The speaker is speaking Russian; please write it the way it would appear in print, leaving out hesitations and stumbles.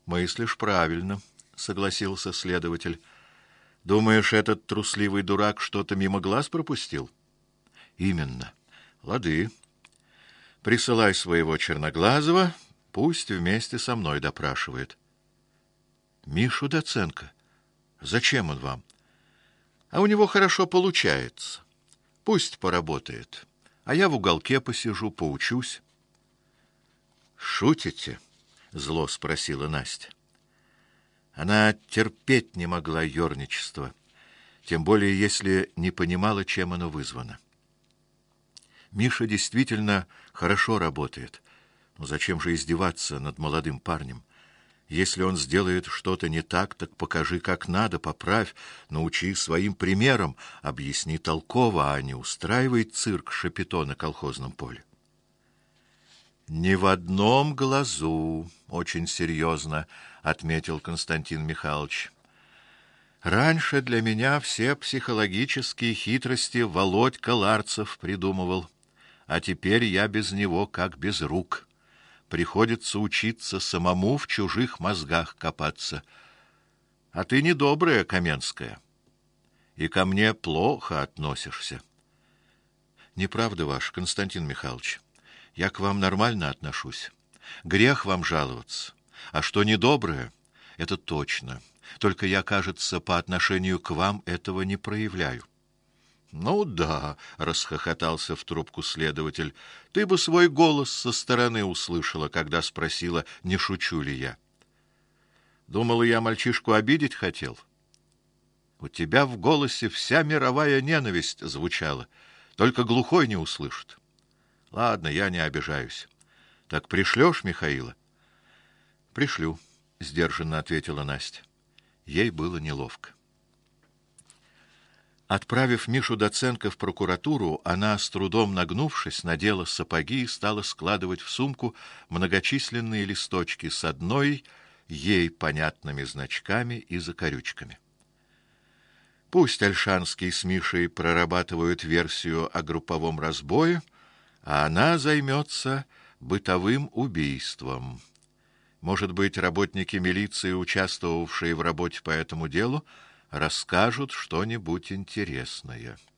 Мыслишь правильно, согласился следователь. Думаешь, этот трусливый дурак что-то мимо глаз пропустил? Именно. Лады. Присылай своего Черноглазого, пусть вместе со мной допрашивает. Мишу Доценко. Зачем он вам? А у него хорошо получается. Пусть поработает. А я в уголке посижу, поучусь. Шутите? Зло спросила Настя. Она терпеть не могла ёрничество, тем более если не понимала, чем оно вызвано. Миша действительно хорошо работает. Но зачем же издеваться над молодым парнем? Если он сделает что-то не так, так покажи, как надо, поправь, научи своим примером, объясни толково, а не устраивай цирк Шапито на колхозном поле. «Ни в одном глазу», — очень серьезно отметил Константин Михайлович. «Раньше для меня все психологические хитрости Володька Ларцев придумывал, а теперь я без него как без рук. Приходится учиться самому в чужих мозгах копаться. А ты недобрая, Каменская, и ко мне плохо относишься». «Неправда ваш, Константин Михайлович. Я к вам нормально отношусь. Грех вам жаловаться. А что недоброе, это точно. Только я, кажется, по отношению к вам этого не проявляю». «Ну да», — расхохотался в трубку следователь, — «ты бы свой голос со стороны услышала, когда спросила, не шучу ли я. Думала, я мальчишку обидеть хотел? У тебя в голосе вся мировая ненависть звучала, только глухой не услышит. Ладно, я не обижаюсь. Так пришлёшь Михаила?» «Пришлю», — сдержанно ответила Настя. Ей было неловко. Отправив Мишу Доценко в прокуратуру, она, с трудом нагнувшись, надела сапоги и стала складывать в сумку многочисленные листочки с одной ей понятными значками и закорючками. Пусть Ольшанский с Мишей прорабатывают версию о групповом разбое, а она займется бытовым убийством. Может быть, работники милиции, участвовавшие в работе по этому делу, расскажут что-нибудь интересное.